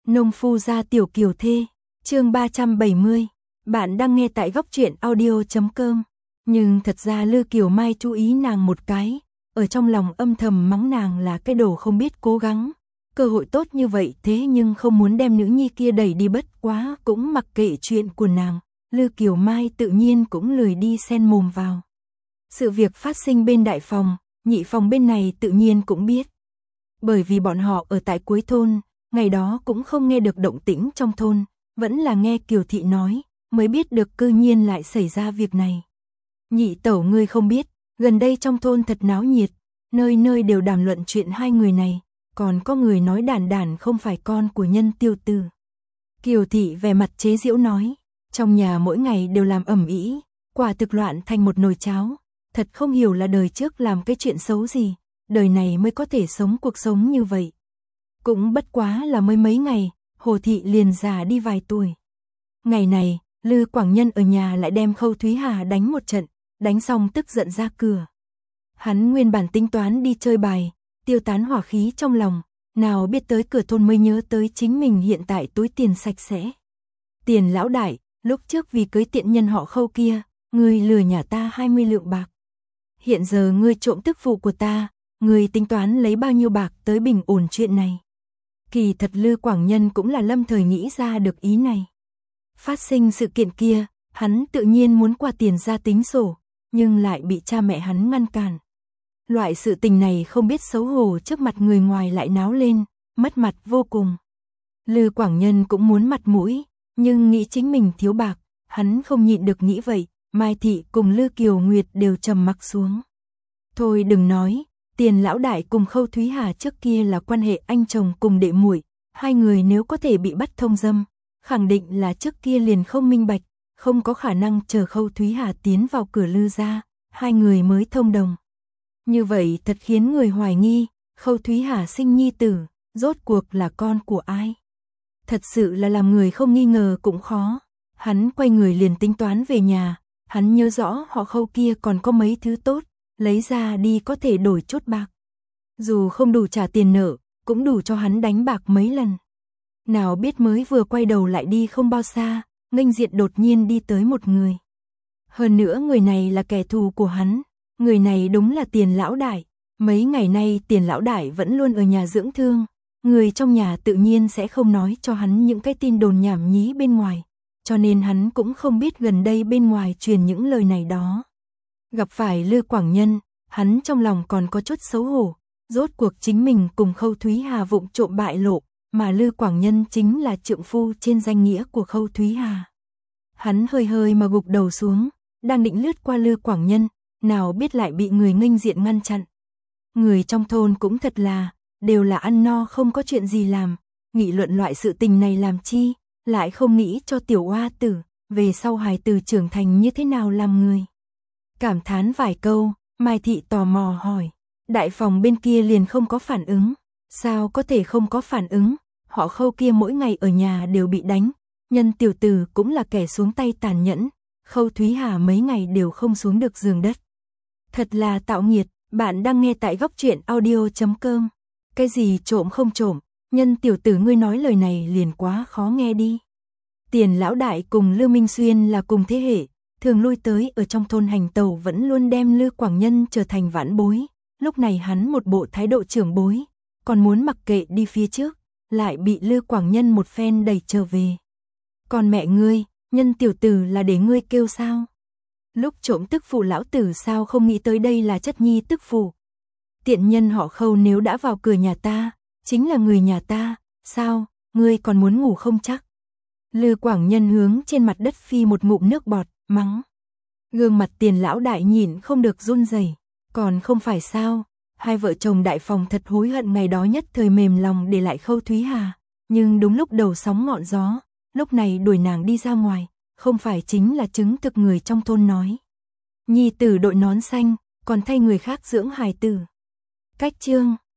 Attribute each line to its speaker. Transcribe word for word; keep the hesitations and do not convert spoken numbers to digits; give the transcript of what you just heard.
Speaker 1: Nông phu gia tiểu kiều thê, chương ba trăm bảy mươi. Bạn đang nghe tại góc truyện audio chấm com. Nhưng thật ra Lư Kiều Mai chú ý nàng một cái, ở trong lòng âm thầm mắng nàng là cái đồ không biết cố gắng. Cơ hội tốt như vậy thế nhưng không muốn đem nữ nhi kia đẩy đi, bất quá cũng mặc kệ chuyện của nàng. Lư Kiều Mai tự nhiên cũng lười đi xen mồm vào. Sự việc phát sinh bên đại phòng, nhị phòng bên này tự nhiên cũng biết. Bởi vì bọn họ ở tại cuối thôn, ngày đó cũng không nghe được động tĩnh trong thôn, vẫn là nghe Kiều Thị nói, mới biết được cư nhiên lại xảy ra việc này. Nhị tẩu ngươi không biết, gần đây trong thôn thật náo nhiệt, nơi nơi đều đàm luận chuyện hai người này, còn có người nói Đản Đản không phải con của Nhân Tiêu Tử. Kiều Thị vẻ mặt chế giễu nói, trong nhà mỗi ngày đều làm ầm ĩ, quả thực loạn thành một nồi cháo, thật không hiểu là đời trước làm cái chuyện xấu gì, đời này mới có thể sống cuộc sống như vậy. Cũng bất quá là mới mấy ngày, Hồ Thị liền già đi vài tuổi. Ngày này, Lư Quảng Nhân ở nhà lại đem Khâu Thúy Hà đánh một trận, đánh xong tức giận ra cửa. Hắn nguyên bản tính toán đi chơi bài, tiêu tán hỏa khí trong lòng, nào biết tới cửa thôn mới nhớ tới chính mình hiện tại túi tiền sạch sẽ. Tiền lão đại, lúc trước vì cưới tiện nhân họ Khâu kia, ngươi lừa nhà ta hai mươi lượng bạc. Hiện giờ ngươi trộm tức phụ của ta, ngươi tính toán lấy bao nhiêu bạc tới bình ổn chuyện này. Kỳ thật Lư Quảng Nhân cũng là lâm thời nghĩ ra được ý này. Phát sinh sự kiện kia, hắn tự nhiên muốn qua tiền ra tính sổ, nhưng lại bị cha mẹ hắn ngăn cản. Loại sự tình này không biết xấu hổ trước mặt người ngoài lại náo lên, mất mặt vô cùng. Lư Quảng Nhân cũng muốn mặt mũi, nhưng nghĩ chính mình thiếu bạc, hắn không nhịn được nghĩ vậy. Mai Thị cùng Lư Kiều Nguyệt đều trầm mặc xuống. Thôi đừng nói, Tiền lão đại cùng Khâu Thúy Hà trước kia là quan hệ anh chồng cùng đệ muội, hai người nếu có thể bị bắt thông dâm, khẳng định là trước kia liền không minh bạch, không có khả năng chờ Khâu Thúy Hà tiến vào cửa Lư gia, hai người mới thông đồng. Như vậy thật khiến người hoài nghi, Khâu Thúy Hà sinh nhi tử, rốt cuộc là con của ai? Thật sự là làm người không nghi ngờ cũng khó. Hắn quay người liền tính toán về nhà, hắn nhớ rõ họ Khâu kia còn có mấy thứ tốt, lấy ra đi có thể đổi chút bạc. Dù không đủ trả tiền nợ, cũng đủ cho hắn đánh bạc mấy lần. Nào biết mới vừa quay đầu lại đi không bao xa, nghênh diện đột nhiên đi tới một người. Hơn nữa người này là kẻ thù của hắn, người này đúng là Tiền lão đại. Mấy ngày nay Tiền lão đại vẫn luôn ở nhà dưỡng thương, người trong nhà tự nhiên sẽ không nói cho hắn những cái tin đồn nhảm nhí bên ngoài, cho nên hắn cũng không biết gần đây bên ngoài truyền những lời này đó. Gặp phải Lư Quảng Nhân, hắn trong lòng còn có chút xấu hổ, rốt cuộc chính mình cùng Khâu Thúy Hà vụng trộm bại lộ, mà Lư Quảng Nhân chính là trượng phu trên danh nghĩa của Khâu Thúy Hà. Hắn hơi hơi mà gục đầu xuống, đang định lướt qua Lư Quảng Nhân, nào biết lại bị người nghênh diện ngăn chặn. Người trong thôn cũng thật là, đều là ăn no không có chuyện gì làm, nghị luận loại sự tình này làm chi, lại không nghĩ cho tiểu oa tử, về sau hài tử trưởng thành như thế nào làm người. Cảm thán vài câu, Mai Thị tò mò hỏi, đại phòng bên kia liền không có phản ứng, sao có thể không có phản ứng, họ Khâu kia mỗi ngày ở nhà đều bị đánh, Nhân tiểu tử cũng là kẻ xuống tay tàn nhẫn, Khâu Thúy Hà mấy ngày đều không xuống được giường đất. Thật là tạo nghiệt, bạn đang nghe tại góc truyện audio chấm com. Cái gì trộm không trộm, Nhân tiểu tử ngươi nói lời này liền quá khó nghe đi. Tiền lão đại cùng Lư Minh Xuyên là cùng thế hệ, thường lui tới ở trong thôn hành tàu vẫn luôn đem Lư Quảng Nhân trở thành vãn bối, lúc này hắn một bộ thái độ trưởng bối, còn muốn mặc kệ đi phía trước, lại bị Lư Quảng Nhân một phen đẩy trở về. Còn mẹ ngươi, Nhân tiểu tử là để ngươi kêu sao? Lúc trộm tức phụ lão tử sao không nghĩ tới đây là chất nhi tức phụ? Tiện nhân họ Khâu nếu đã vào cửa nhà ta, chính là người nhà ta, sao, ngươi còn muốn ngủ không chắc? Lư Quảng Nhân hướng trên mặt đất phi một ngụm nước bọt, mắng. Gương mặt Tiền lão đại nhìn không được run rẩy, còn không phải sao, hai vợ chồng đại phòng thật hối hận ngày đó nhất thời mềm lòng để lại Khâu Thúy Hà, nhưng đúng lúc đầu sóng ngọn gió, lúc này đuổi nàng đi ra ngoài, không phải chính là chứng thực người trong thôn nói. Nhi tử đội nón xanh, còn thay người khác dưỡng hài tử. Cách chương